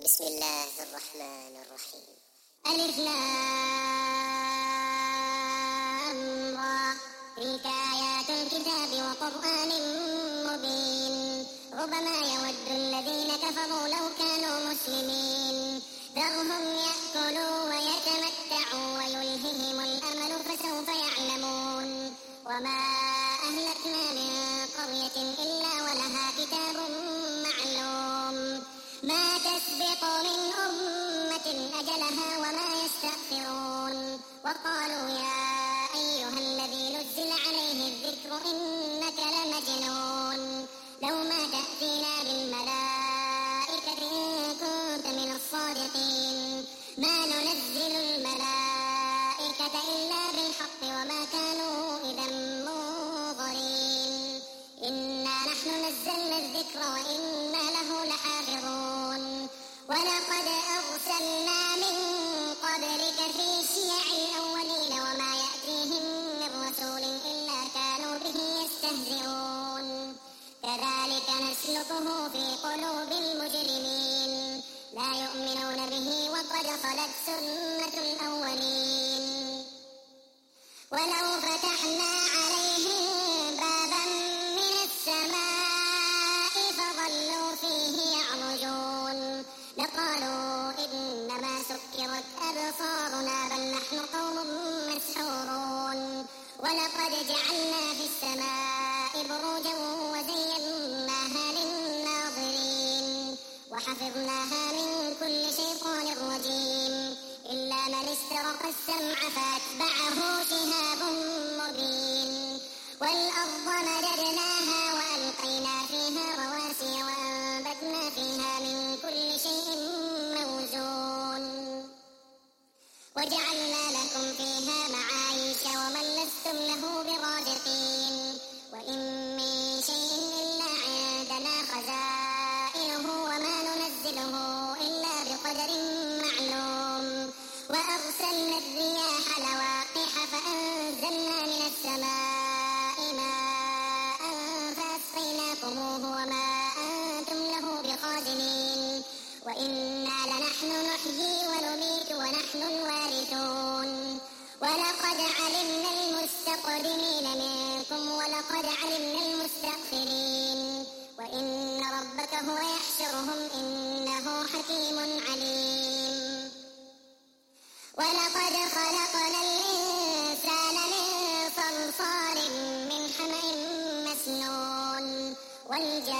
بسم الله الرحمن الرحيم. ألف لام را، تلك آيات الكتاب وقرآن مبين. ربما يود الذين كفروا لو كانوا مسلمين. ذرهم يأكلوا ويتمتعوا ويلههم الأمل فسوف يعلمون. وما أهلكنا من قرية إلا ولها كتاب معلوم. ما تسبق من أمة أجلها وما يستأخرون. وقالوا يا أيها الذي نزل عليه الذكر إنك لمجنون. لو ما تأتينا بالملائكة إن كنت من الصادقين. ما ننزل الملائكة إلا بالحق وما كانوا إذا منظرين. إنا نحن نزلنا الذكر وإنا له لحافظون. ولقد أرسلنا من قبلك في شيع الأولين وما يأتيهم من رسول إلا كانوا به يستهزئون. كذلك نسلكه في قلوب المجرمين. لا يؤمنون به وقد خلت سنة الأولين. ولو فتحنا عليهم بابا من السماء فظلوا فيه يعرجون لقالوا إنما سكرت أبصارنا بل نحن قوم مسحورون. ولقد جعلنا في السماء بروجا وزيناها للناظرين وحفظناها من كل شيطان رجيم إلا من استرق السمع فاتبعه شهاب مبين. والأرض مددناها وألقينا فيها رواسي وأنبتنا فيها من كل شيء موزون. وجعلنا لكم فيها معايش ومن لستم له برازقين. وإن من شيء إلا عندنا خزائنه وما ننزله إلا بقدر معلوم. وأرسلنا الرياح لواقح فأنزلنا من السماء ماء فأسقيناكموه وما أنتم له بخازنين. وإنا لنحن نحيي ونميت ونحن الوارثون. ولقد علمنا المستقدمين منكم ولقد علمنا المستأخرين. وإن ربك هو يحشرهم إنه حكيم عليم. ولقد خلقنا الإنسان من صلصال من حمأ مسنون. والجان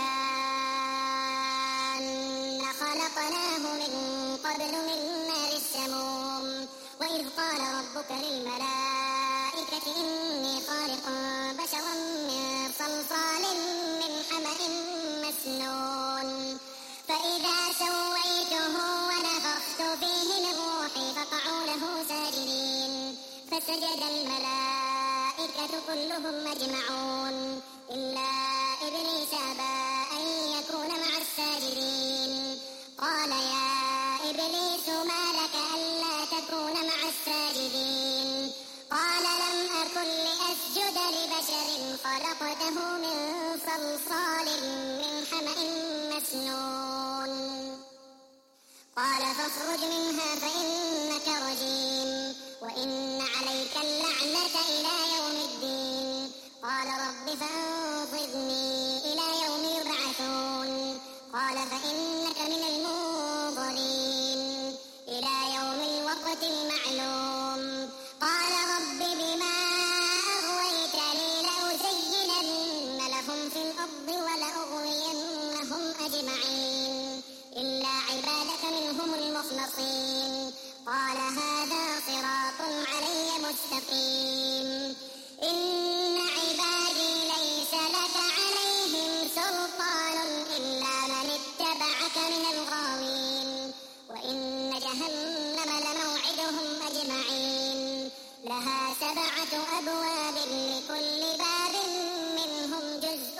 خلقناه من قبل من نار السموم. وإذ قال ربك للملائكة إني خالق بشرا من صلصال من حمأ مسنون. فإذا سويته ونفخت فيه من روحي فقعوا له ساجدين. فسجد الملائكة كلهم أجمعون إلا إبليس أبى أن يكون مع الساجدين. قال يا إبليس ما لك ألا تكون مع الساجدين. قال لم أكن لأسجد لبشر خلقته من صلصال من حمأ مسنون. قال فاخرج منها فإنك رجيم وإن عليك اللعنة إلى يوم الدين. قال رب فأنظرني إلى يوم يبعثون. قال فإنك من المنظرين إلى يوم الوقت المعلوم. قال رب بما أغويتني لأزينن لهم في الأرض ولأغوينهم أجمعين إلا عبادك منهم المخلصين. قال هذا صراط علي مستقيم. إن عبادي ليس لك عليهم سلطان إلا من اتبعك من الغاوين. وإن جهنم لموعدهم أجمعين لها 7 أبواب لكل باب منهم جزء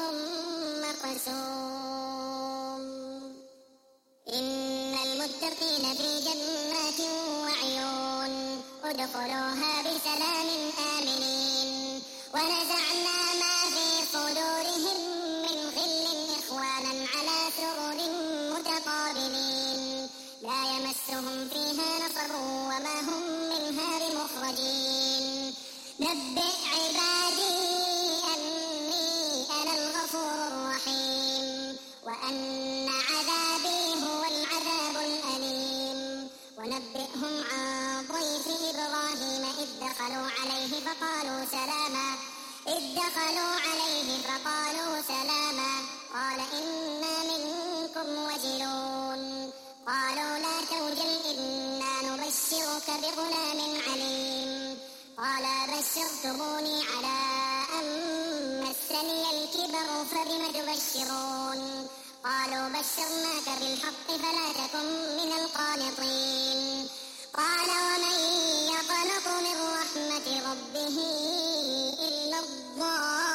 مقسوم. إن المتقين في جنات وعيون ادخلوها بسلام آمنين. ونزعنا ما في صدورهم من غل إخوانا على سرر متقابلين يمسهم فيها نصب وما هم منها بمخرجين نبئ عبادي أني أنا الغفور الرحيم وأن عذابي هو العذاب الأليم ونبئهم عن ضيف إبراهيم إذ دخلوا عليه فقالوا سلاما قال إنا منكم وجلون قالوا لا توجل إنا نبشرك بغلام عليم قال بشرتموني على أن مسني الكبر فبم تبشرون قالوا بشرناك بالحق فلا تكن من القانطين قال ومن يقنط من رحمة ربه إلا الضالون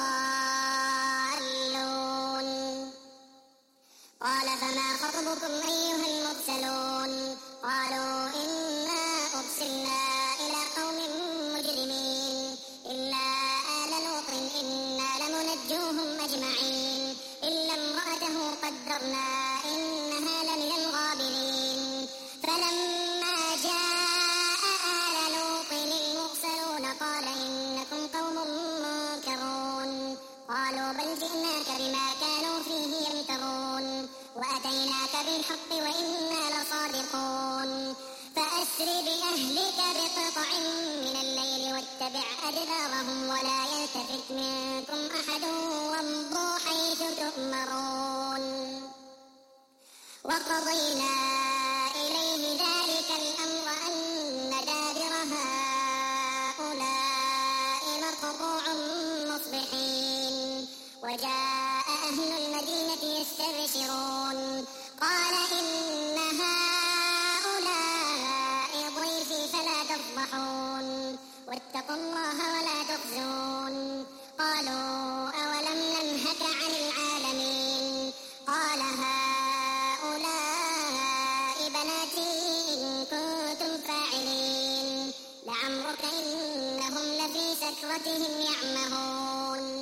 قال فما خطبكم أيها المرسلون قالوا إنا أرسلنا إلى قوم مجرمين إلا آل لوط إنا لمنجوهم أجمعين إلا امرأته قدرنا إنها لمن الغابرين فلما جاء آل لوط المرسلون قال إنكم قوم منكرون قالوا بل جئناك بما كانوا فيه يمترون وأتيناك بالحق وإنا لصادقون فأسر بأهلك بقطع من الليل واتبع أدبارهم ولا يلتفت منكم أحد وامضوا حيث تؤمرون وقضينا إليه ذلك الأمر أن دابر هؤلاء مقطوع مصبحين وجاء أهل المدينة يستبشرون قال إن هؤلاء ضيفي فلا تفضحون واتقوا الله ولا تخزون قالوا أولم ننهك عن العالمين قال هؤلاء بناتي إن كنتم فاعلين لعمرك إنهم لفي سكرتهم يعمهون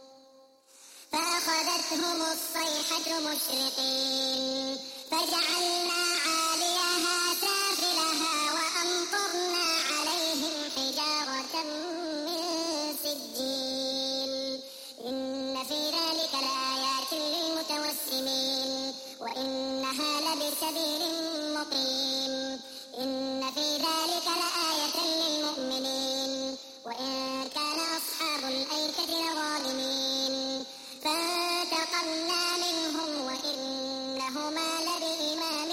فأخذتهم الصيحة مشرقين فجعلنا عاليها سافلها وأمطرنا عليهم حجارة من سجيل إن في ذلك لآيات للمتوسمين وإنها لبسبيل مقيم إن في ذلك لآية للمؤمنين وإن كان أصحاب الأيكة لظالمين فانتقمنا منهم وإنهما لبإمام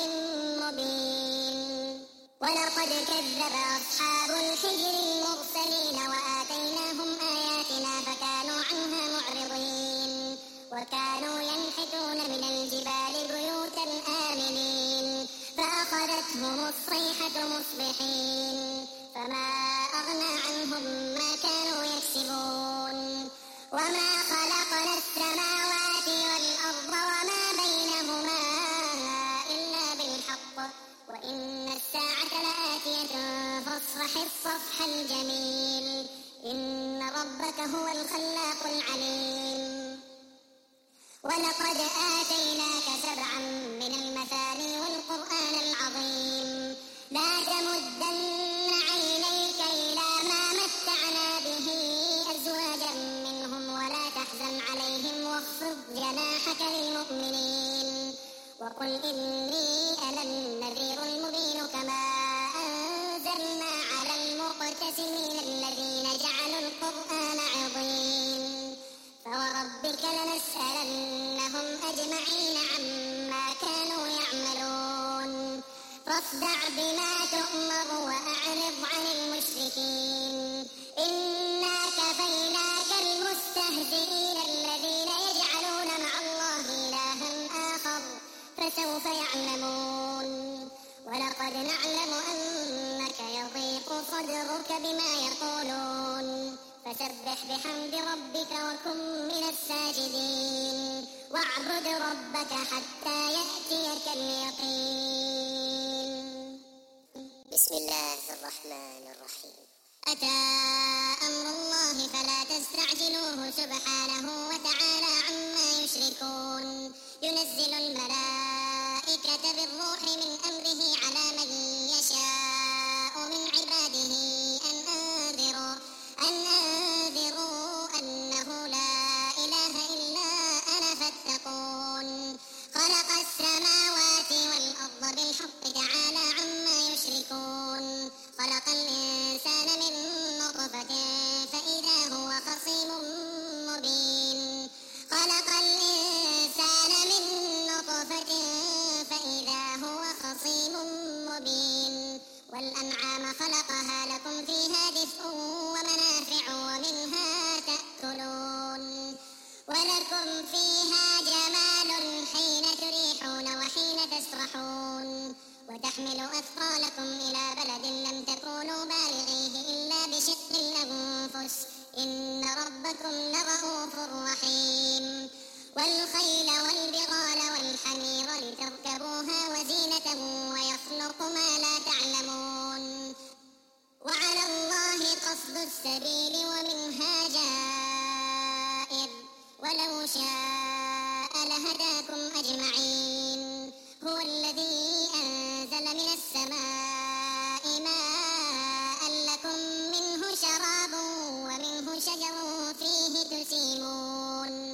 مبين ولقد كذب أصحاب الحجر المرسلين وآتيناهم آياتنا فكانوا عنها معرضين وكانوا ينحتون من الجبال بيوتا آمنين فأخذتهم الصيحة مصبحين فما أغنى عنهم ما كانوا يكسبون وما خلقنا السماوات والأرض وما بينهما إلا بالحق وإن الساعة لآتية فاصفح الصفح الجميل إن ربك هو الخلاق العليم ولقد آتيناك سبعا من المثاني والقرآن العظيم لا تمدن عينيك إلى ما متعنا به أزواجا منهم ولا تحزن عليهم واخفض جناحك للمؤمنين وقل إني أنا النذير المبين كما أنزلنا على المقتسمين الذين جعلوا القرآن عظيم فوربك لنسألنهم أجمعين عما كانوا يعملون فاصدع بما تؤمر وأعرض عن المشركين إنا كفيناك المستهزئين الذين يجعلون مع الله إلها آخر فسوف يعلمون ولقد نعلم أنك يضيق صدرك بما يقولون فسبح بحمد ربك وكن من الساجدين واعبد ربك حتى يأتيك اليقين بسم الله الرحمن الرحيم أتى أمر الله فلا تستعجلوه سبحانه وتعالى عما يشركون ينزل الملائكة الملائكة بالروح من أمره على من يشاء من عباده أن أنذروا أنه لا إله إلا أنا فاتقون. خلق السماوات والأرض بالحق تعالى عما يشركون. خلق الإنسان من نطفة فإذا هو خصيم مبين. خلق الإنسان من نطفة فإذا هو خصيم مبين. والأنعام خلقها لكم فيها دفء ومنافع ومنها تأكلون. ولكم فيها جمال حين تريحون وحين تسرحون. وتحمل أثقالكم إلى بلد لم تكونوا بالغيه إلا بشق الأنفس إن ربكم لرءوف رحيم. والخيل والبغال والحمير لتركبوها وزينة ويخلق ما لا تعلمون. وعلى الله قصد السبيل ومنها جائر ولو شاء لهداكم أجمعين. هو الذي أنزل من السماء ماء لكم منه شراب ومنه شجر فيه تسيمون.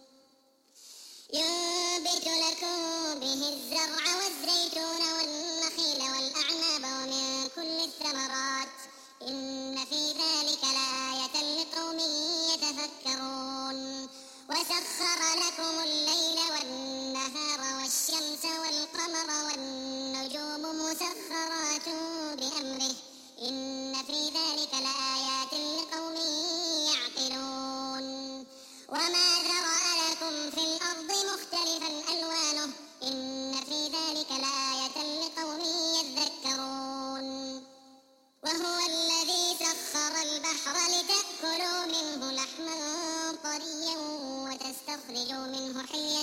ينبت لكم به الزرع والزيتون والنخيل والأعناب ومن كل الثمرات إن في ذلك لآية لقوم يتفكرون. وسخر لكم الليل والنهار والشمس والقمر والنجوم مسخرات بأمره إن في ذلك لآيات لقوم يعقلون. وما ذرأ لكم في الأرض مختلفا ألوانه إن في ذلك لآية لقوم يذكرون. وهو الذي سخر البحر لتأكلوا منه لحما طريا وتستخرجوا منه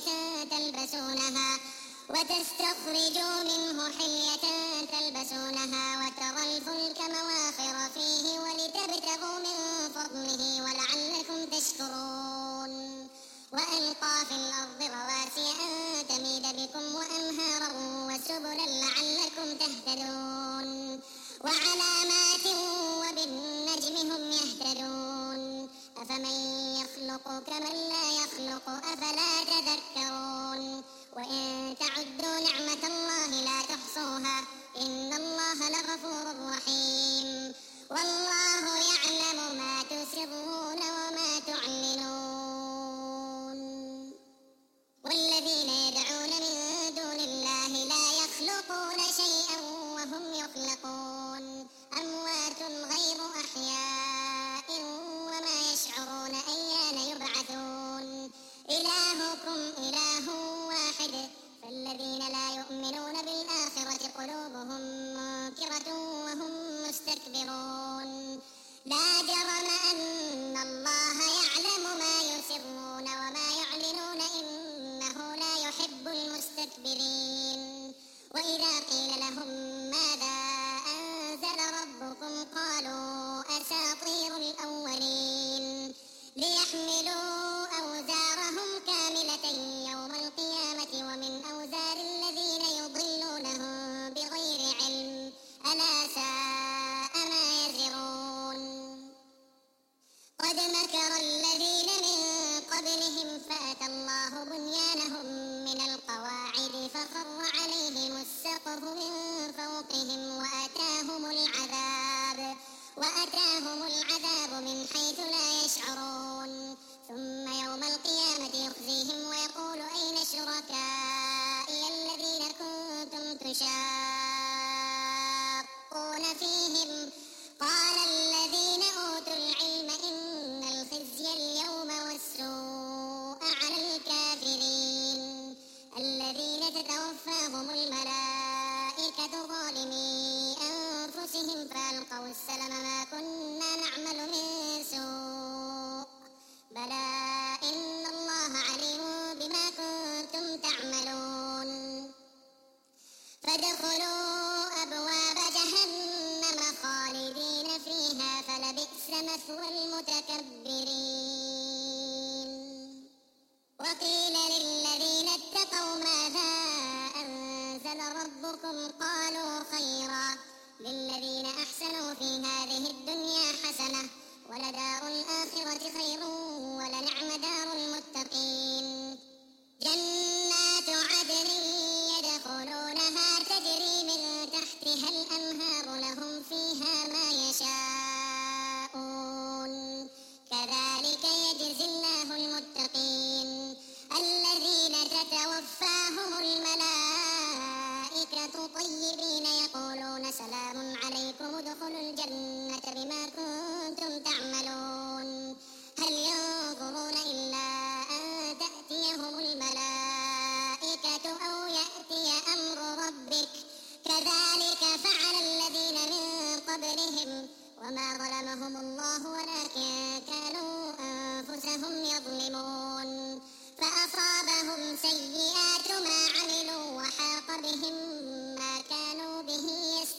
حلية تلبسونها وترى الفلك مواخر فيه ولتبتغوا من فضله ولعلكم تشكرون. وألقى في الأرض رواسي أن تميد بكم وأنهارا وسبلا لعلكم تهتدون. وعلامات وبالنجم هم يهتدون. أفمن يخلق كمن لا يخلق أفلا تذكرون. وإن تعدوا نعمة الله لا تحصوها إن الله لغفور رحيم. والله يعلم ما تسرون وما تعلنون. والذين يدعون من دون الله لا يخلقون شيئا وهم يخلقون. أموات غير أحياء وما يشعرون أيان يبعثون. إلهكم إله واحد فالذين لا يؤمنون بالآخرة قلوبهم منكرة وهم مستكبرون. لا جرم أن الله يعلم ما يسرون وما يعلنون إنه لا يحب المستكبرين. وإذا قيل لهم ماذا أنزل ربكم قالوا أساطير الأولين. ليحملوا أوزارهم كاملة يوم القيامة ومن أوزار الذين يضلونهم بغير علم ألا ساء ما يزرون. قد مكر الذين من قبلهم فأتى الله بنيانهم من القواعد فخر عليهم السقف من فوقهم وأتاهم العذاب من حيث لا يشعرون. ثم يوم القيامة يخزيهم ويقول أين شركائي الذين كنتم تشاقون فيهم قال الذين أوتوا العلم إن الخزي اليوم والسوء على الكافرين الذين تتوفاهم الملائكة ظالمي أنفسهم فألقوا السلم ما كنا نعمل من سوء بلى إن الله عليم بما كنتم تعملون. فادخلوا أبواب جهنم خالدين فيها فلبئس مثوى المتكبرين. وقيل للذين اتقوا ماذا ربكم قالوا خيرا للذين أحسنوا في هذه الدنيا حسنة ولدار الآخرة خير ولنعم دار المتقين جنات عدن يدخلونها تجري من تحتها الأنهار لهم فيها ما يشاءون كذلك يجزي الله المتقين الذين تتوفاهم الملائكة طيبين يقولون سلام عليكم ادخلوا الجنة بما كنتم تعملون هل ينظرون إلا أن تأتيهم الملائكة أو يأتي أمر ربك كذلك فعل الذين من قبلهم وما ظلمهم الله ولكن كانوا أنفسهم يظلمون فأصابهم سيئات ما عملوا وحاق بهم ما كانوا به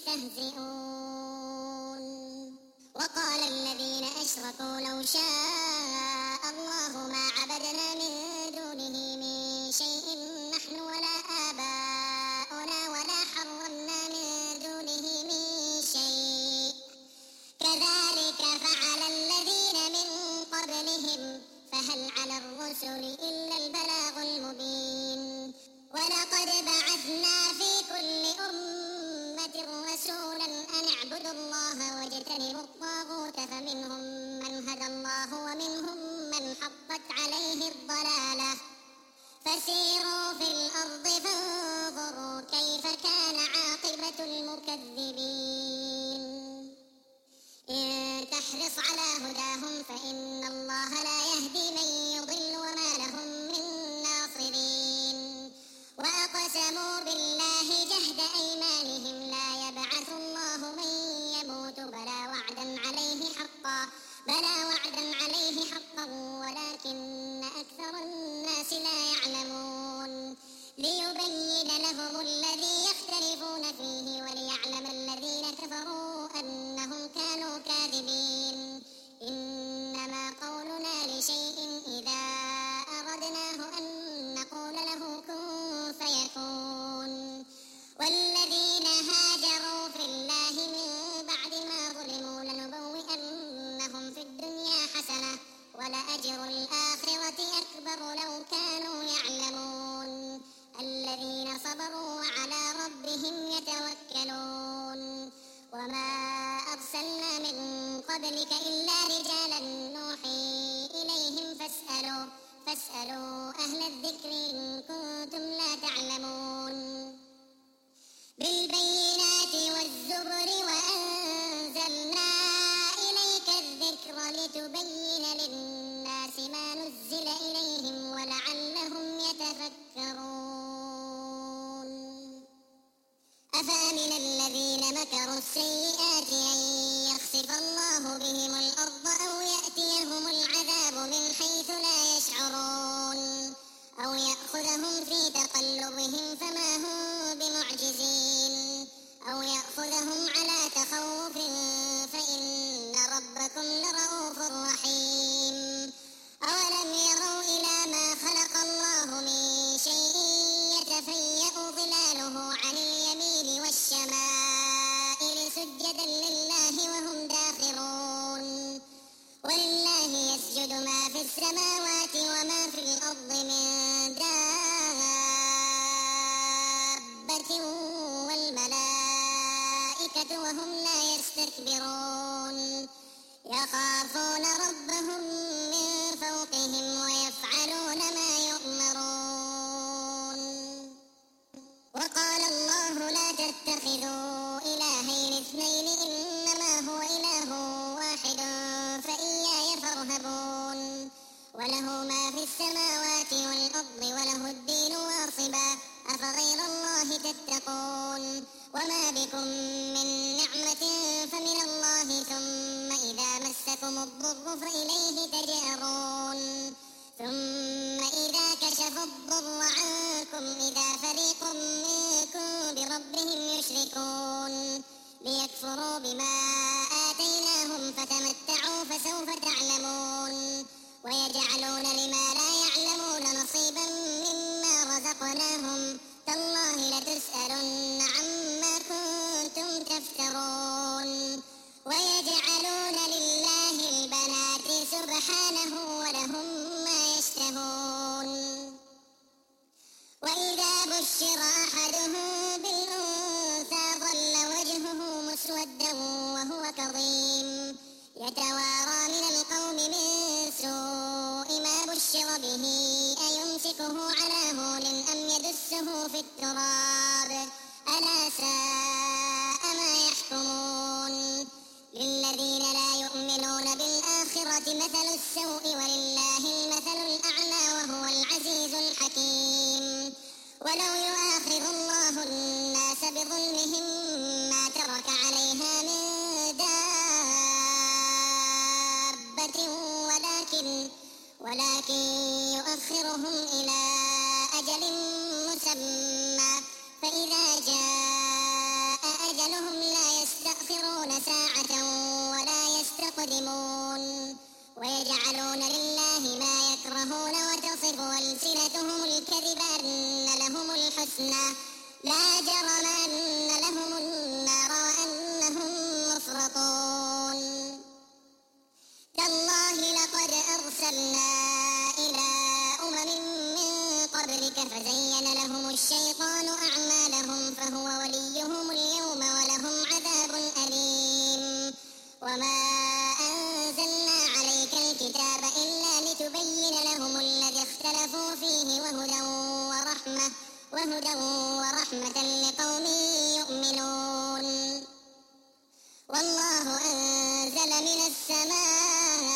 يستهزئون وقال الذين أشركوا لو شاء الله ما عبدنا من دونه من شيء نحن ولا آباؤنا ولا حرمنا من دونه من شيء كذلك فعل الذين من قبلهم فهل على الرسل إلا البلاغ المبين ولقد بعثنا في كل أمة رسولا أن اعبدوا الله واجتنبوا الطاغوت فمنهم من هدى الله ومنهم من حقت عليه الضلالة فسيروا في الأرض فانظروا كيف كان عاقبة المكذبين إن تحرص على هداهم فإن الله لا يهدي من يضل وما لهم من ناصرين وأقسموا بالله جهد أيمانهم لا يبعث الله من يموت بلى وعدا عليه حقا ولكن أكثر الناس لا يعلمون ليبين لهم الذي يختلفون فيه وليعلم الذين كفروا أنهم كانوا كاذبين إنما قولنا لشيء إذا أردناه أن نقول له كن فيكون والذين هاجروا في الله من بعد ما ظلموا لنبوئنهم في الدنيا حسنة ولأجر الآخرة أكبر لو كانوا يعلمون الذين صبروا وعلى ربهم يتوكلون وما أرسلنا من قبلك إلا رجالا نوحي إليهم فاسألوا أهل الذكر إن كنتم لا تعلمون بالبينات والزبر وأنزلنا إليك الذكر لتبين للناس ما نزل إليهم ولعلهم يتفكرون أفأمن الذين مكروا السيئات أن يخسف الله بهم الأرض أو يأتيهم العذاب من حيث لا يشعرون أو يأخذهم في تقلبهم فما هم بمعجزين أو يأخذهم على تخوف فإن ربكم لرؤوف رحيم أولم يروا إلى ما خلق الله من شيء يتفيأ ظلاله عن اليمين والشمائل سجدا لله وهم داخرون ولله يسجد ما في السماوات وما في الأرض من دابة والملائكة وهم لا يستكبرون يخافون ربهم من فوقهم ويفعلون ما يؤمرون وقال الله لا تتخذوا إلهين اثنين إنما هو إله واحد فإياي فارهبون وله ما في السماوات والأرض وله الدين واصبا أفغير الله تتقون وما بكم من نعمة فمن الله ثم إذا مسكم الضر فإليه تجأرون ثم إذا كشف الضر عنكم إذا فريق منكم بربهم يشركون ليكفروا بما آتيناهم فتمتعوا فسوف تعلمون ويجعلون لما لا يعلمون نصيبا مما رزقناهم تالله لتسألن عما كنتم تفترون ويجعلون لله البنات سبحانه ولهم ما يشتهون وإذا بشر أحدهم بالأنثى ظل وجهه مسودا وهو كظيم يتوارى من القوم من سوء ما بشر به أيمسكه على هون أم يدسه في التراب ألا ساء ما يحكمون للذين لا يؤمنون بالآخرة مثل السوء ولله المثل الأعلى وهو العزيز الحكيم ولو يؤاخذ الله الناس بظلمهم ما ترك عليها من دابة ولكن يؤخرهم إلى أجل مسمى فإذا جاء أجلهم لا يستأخرون ساعة ولا يستقدمون ويجعلون لله ما يكرهون وتصف ألسنتهم الكذب أن لهم الحسنى لا جرم أن لهم النار وأنهم مفرطون تالله لقد أرسلنا إلى من قبلك فزين لهم الشيطان أعمالهم فهو وليهم اليوم ولهم عذاب أليم وما أنزلنا عليك الكتاب إلا لتبين لهم الذي اختلفوا فيه وهدى ورحمة لقوم يؤمنون والله أنزل من السماء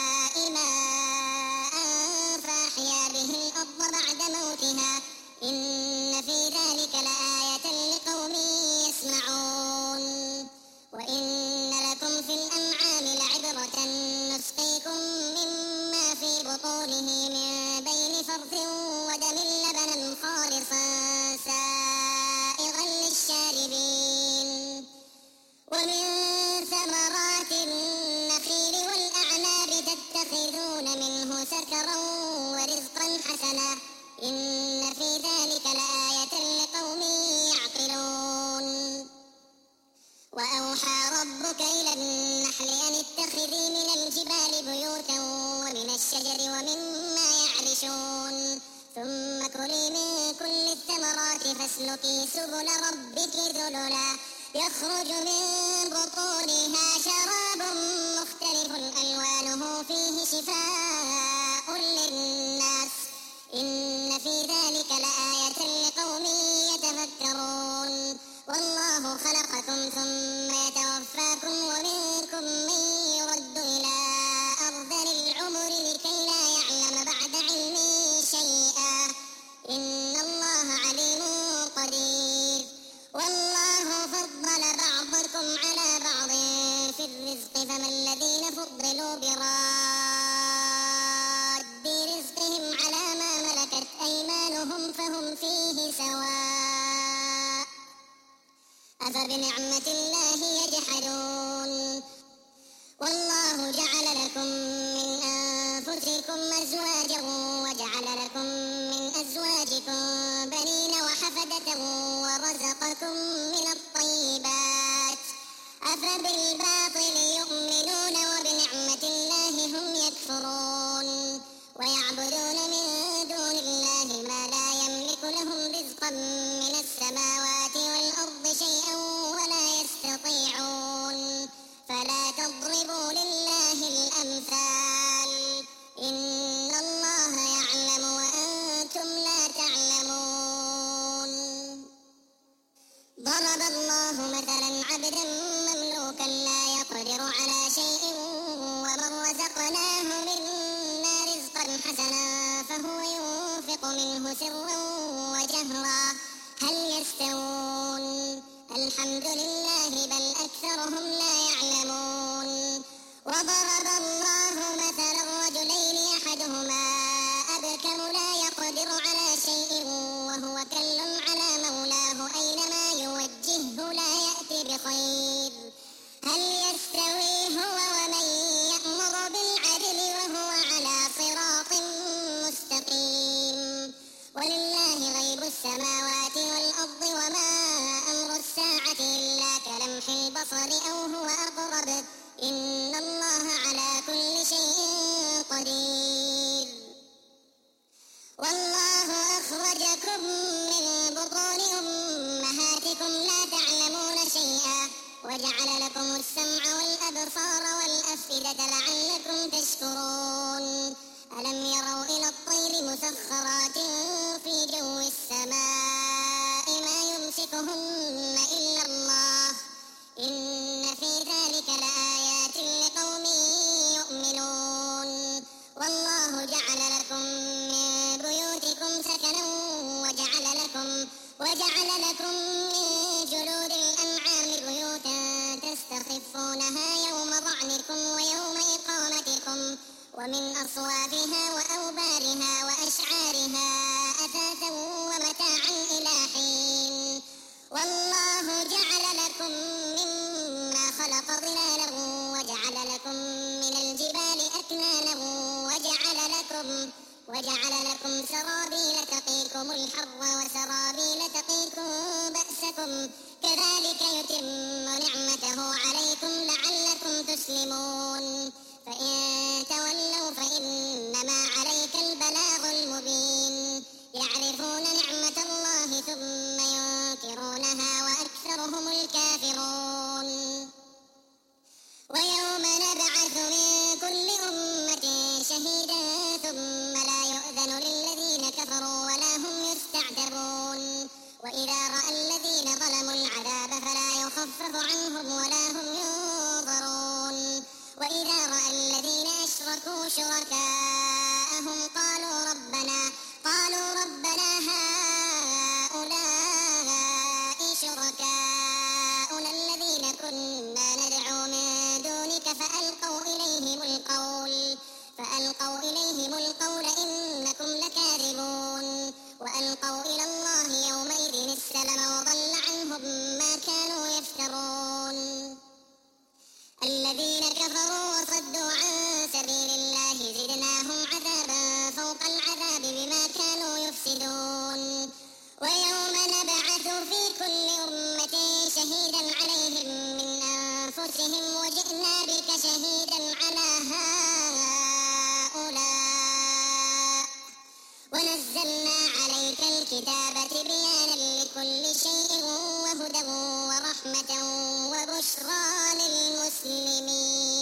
ماء فأحيا به الأرض بعد موتها إن في ذلك لآية لقوم يسمعون وإن لكم في الأنعام لعبرة نسقيكم مما في بطونه من بين فرث ودم لبنا خالصا سائغا للشاربين ومن ثمرات النخيل والأعناب تتخذون منه سكرا ورزقا حسنا إن في ذلك لآية لقوم يعقلون وأوحى ربك إلى النحل أن اتخذي من الجبال بيوتا ومن الشجر ومما يعرشون ثم كلي من كل الثمرات فاسلكي سبل ربك ذللا يخرج من بطونها شراب مختلف ألوانه فيه شفاء للناس إن في ذلك لآية لقوم يتفكرون والله خلقكم ثم يتوفاكم ومنكم من يرد إلى أرذل العمر لكي لا يعلم بعد علم شيئا إن الله عليم قدير والله فضل بعضكم على بعض في الرزق فما الذين فضلوا براد رزقهم على ما ملكت أيمانهم فهم فيه سواء أفبنعمة الله يجحدون والله جعل لكم من أنفسكم أزواجا وجعل لكم من أزواجكم بنين وحفدة ورزقكم من الطيبات أفبالباطل يؤمنون وبنعمة الله هم يكفرون ويعبدون من دون الله ما لا يملك لهم رزقا من السماوات والأرض شيئا ولا يستطيعون فلا تضربوا لله الأمثال إن الله يعلم وأنتم لا تعلمون ضرب الله مثلا عبدا مملوكا لا يقدر على شيء ومن رزقناه منا رزقا حسنا فهو ينفق منه سرا وجهرا هل يستوون الحمد لله بل أكثرهم لا يعلمون وضرب الله مثلا رجلين أحدهما أبكم لا يقدر على شيء وهو كل على مولاه أينما يوجهه لا يأتي بخير هل يستوي هو ومن يأمر بالعدل وهو على صراط مستقيم ولله غيب السماوات كلمح البصر أو هو أقرب إن الله على كل شيء قدير. والله أخرجكم من بطون أمهاتكم لا تعلمون شيئا وجعل لكم السمع والأبصار والأفئدة لعلكم تشكرون. ألم يروا إلى الطير مسخرات في جو السماء ما يمسكهن إلا الله إن في ذلك لآيات لقوم يؤمنون. والله جعل لكم من بيوتكم سكنا وجعل لكم من جلود الأنعام بيوتا تستخفونها يوم ظعنكم ويوم إقامتكم ومن أصوافها وأوبارها وأشعارها أثاثا ومتاعا إلى حين. والله جعل لكم مما خلق ظلالا وجعل لكم من الجبال أكنانا وجعل لكم سرابيل تقيكم الحر وسرابيل تقيكم بأسكم كذلك يتم نعمته عليكم لعلكم تسلمون. فإن تولوا فإنما عليك البلاغ المبين. يعرفون نعمة الله ثم ينكرونها وأكثرهم الكافرون. ويوم نبعث من كل أمة شهيدا ثم لا يؤذن للذين كفروا ولا هم يستعتبون. وإذا رأى الذين ظلموا العذاب فلا يخفف عنهم ولا هم ينظرون. وإذا رأى الذين أشركوا شركاءهم قالوا ربنا هؤلاء شركاؤنا الذين كنا ندعو من دونك فألقوا إليهم القول إنكم لكاذبون. وألقوا إلى الله يومئذ السلم وضل عنهم ما كانوا يفترون. الذين كفروا وصدوا عن سبيل الله زدناهم عذابا فوق العذاب بما كانوا يفسدون. ويوم نبعث في كل أمة شهيدا عليهم من أنفسهم وجئنا بك شهيدا على هؤلاء ونزلنا عليك الكتاب تبيانا لكل شيء وهدى ورحمة وبشرى للمسلمين.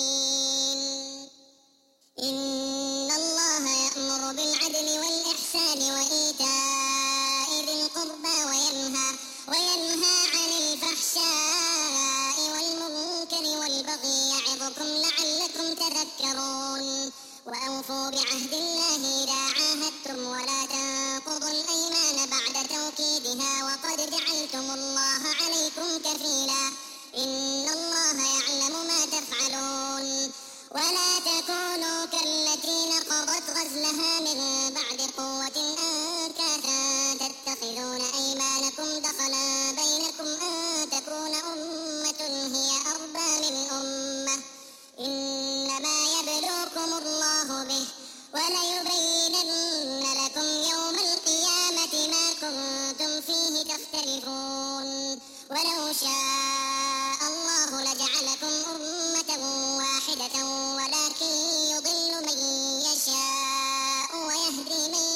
إن الله يأمر بالعدل والإحسان وإيتاء ذي القربى وينهى عن الفحشاء والمنكر والبغي يعظكم لعلكم تذكرون. وأوفوا بعهد الله إذا عاهدتم ولا تنقضوا الأيمان بعد توكيدها وقد جعلتم الله عليكم كفيلا إن الله يعلم ما تفعلون. ولا تكونوا كالتي نقضت غزلها من بعد قوة أنكاثا تتخذون أيمانكم دخلا بينكم أن تكون أمة هي أربى من أمة إنما يبلوكم الله به وليبينن لكم يوم القيامة ما كنتم فيه تختلفون. ولو شاء الله لجعلكم أمة واحدة ولكن يضل من يشاء ويهدي من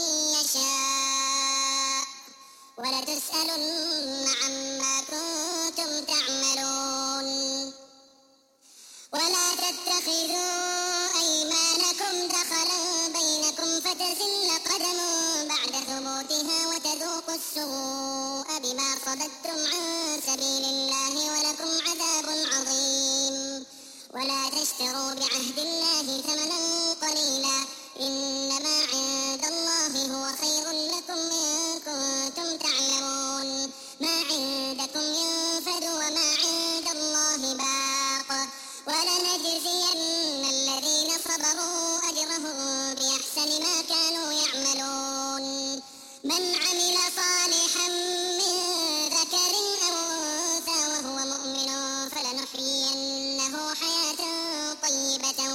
يشاء ولتسألن عما كنتم تعملون. ولا تتخذوا أيمانكم دخلا بينكم فتزل قدم بعد ثبوتها وتذوقوا السوء بما صددتم عن سبيل الله ولكم عذاب عظيم. ولا تشتروا بعهد الله ثمنا قليلا إنما عند الله هو خير لكم إن كنتم تعلمون. ما عندكم ينفد وما عند الله باق ولنجزين الذين صبروا أجرهم بأحسن ما كانوا يعملون. من عمل صالحا من ذكر أو أنثى وهو مؤمن فلنحيينه حياة طيبة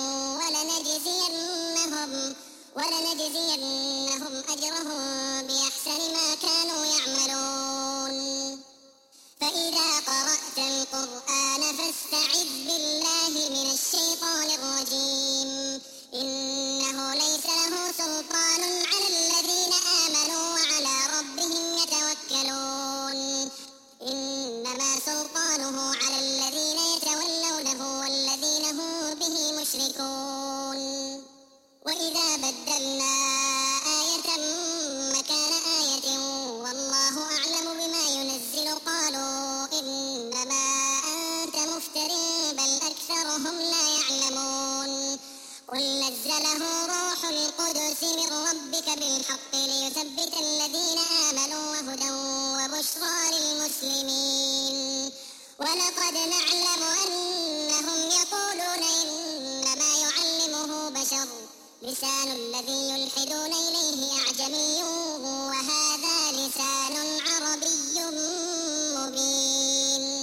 ولنجزينهم أجرهم بأحسن ما كانوا يعملون. فإذا فإذا قرأت القرآن فاستعذ بالله من الشيطان الرجيم إنه ليس له سلطان على الذين آمنوا وعلى ربهم يتوكلون إنما سلطانه على الذين يتولونه والذين هم به مشركون وإذا بدلنا آية مكان آية والله أعلم بما ينزل قالوا إنما أنت مفتر بل أكثرهم لا يعلمون قل نزله روح القدس من ربك بالحق ليثبت الذين آمنوا وهدى وبشرى للمسلمين ولقد نعلم أنهم يقولون إنما يعلمه بشر لسان الذي يلحدون إليه أعجمي وهذا لسان عربي مبين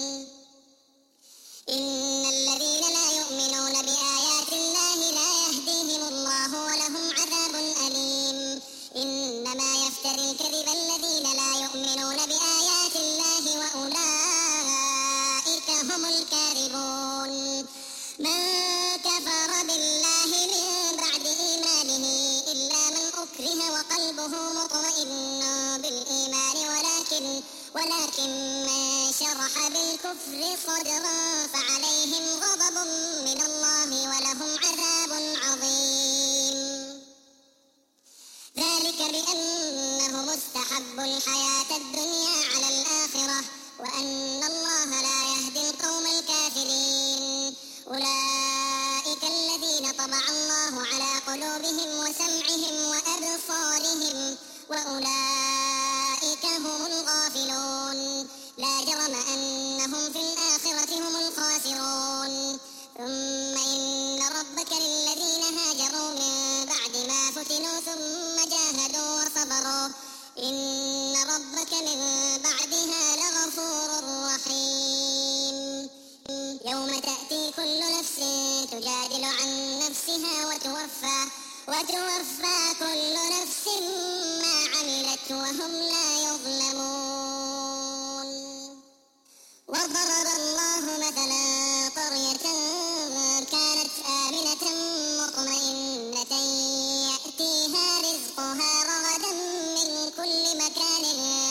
إن الذين لا يؤمنون بآيات الله لا يهديهم الله ولهم عذاب أليم إنما يفتري الكذب الذين لا يؤمنون بآيات الله وأولئك هم الكاذبون من كفر بالله من بعد إيمانه إلا من أكره وقلبه مطمئن بالإيمان ولكن من شرح بالكفر صدرا فعليهم غضب من الله ولهم عذاب عظيم ذلك بأنه مستحب الحياة الدنيا على الآخرة وأن الله لا يهدي القوم الكافرين أولئك الذين طبع الله على قلوبهم وسمعهم وأبصارهم وأولئك هم الغافلون لا جرم أنهم في الآخرة هم الخاسرون ثم إن ربك للذين هاجروا من بعد ما فتنوا ثم جاهدوا وصبروا إن ربك من بعدها لغفور رحيم يوم تأتي كل نفس تجادل عن نفسها وتوفى كل نفس ما عملت وهم لا يظلمون وضرب الله مثلا قرية كانت آمنة مطمئنة يأتيها رزقها رغدا من كل مكان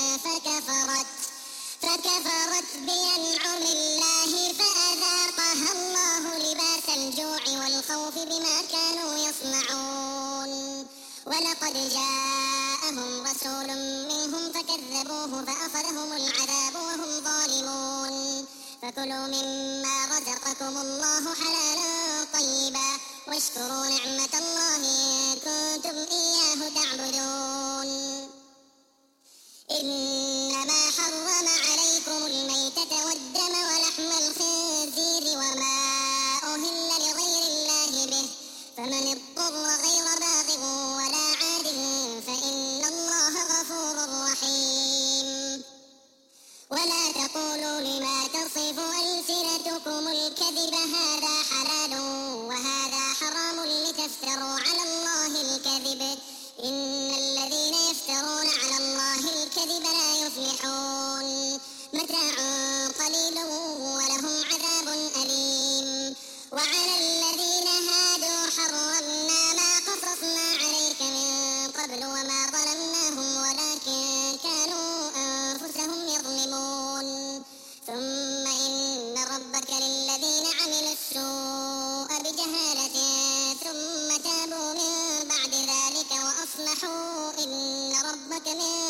فكفرت بأنعم الله فأذاقها الله لباس الجوع والخوف بما كانوا يصنعون ولقد جاءهم رسول منهم فكذبوه فأخذهم العذاب وهم ظالمون فكلوا مما رزقكم الله حلالا طيبا واشكروا نعمة الله إن كنتم إياه تعبدون إنما حرم عليكم الميتة والدم ولحم الخنزير وما أهل لغير الله به فمن اضطر غير باغ ولا عاد فإن الله غفور رحيم ولا تقولوا لما تصف ألسنتكم الكذب هذا حلال وهذا حرام لتفتروا على الله الكذب إن الذين يفترون على الله الكذب لا يفلحون متاع قليل ولهم عذاب أليم وعلى الذين هادوا حرمنا ما قصصنا عليك من قبل وما ظلمناهم ولكن كانوا أنفسهم يظلمون ثم إن ربك للذين عملوا السوء بجهالة ثم تابوا من بعد ذلك وأصلحوا إن ربك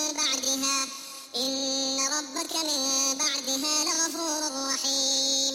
من بعدها لغفور رحيم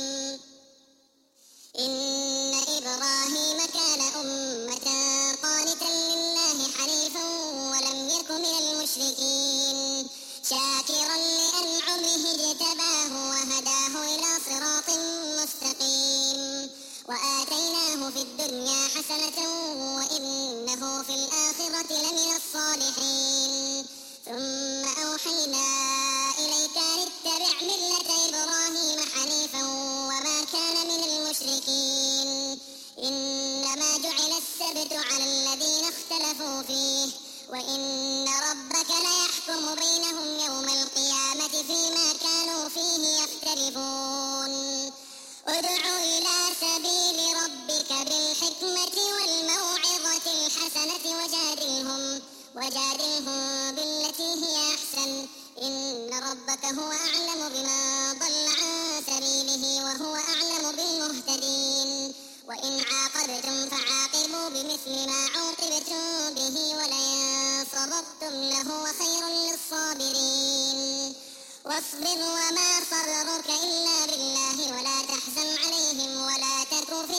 إن إبراهيم كان أمة قانتا لله حنيفا ولم يك من المشركين شاكرا لأنعمه اجتباه وهداه إلى صراط مستقيم وآتيناه في الدنيا حسنة وإنه في الآخرة لمن الصالحين ثم أوحينا إليك أن اتبع ملة إبراهيم حنيفا وما كان من المشركين إنما جعل السبت على الذين اختلفوا فيه وإن ربك ليحكم بينهم يوم القيامة القيامة فيما كانوا فيه يختلفون ادع إلى سبيل ربك بالحكمة والموعظة الحسنة وجادلهم بالتي هي أحسن إن ربك هو أعلم بمن ضل عن سبيله وهو أعلم بالمهتدين وإن عاقبتم فعاقبوا بمثل ما عوقبتم به ولئن صبرتم لهو خير للصابرين واصبر وما صبرك إلا بالله ولا تحزن عليهم ولا تك في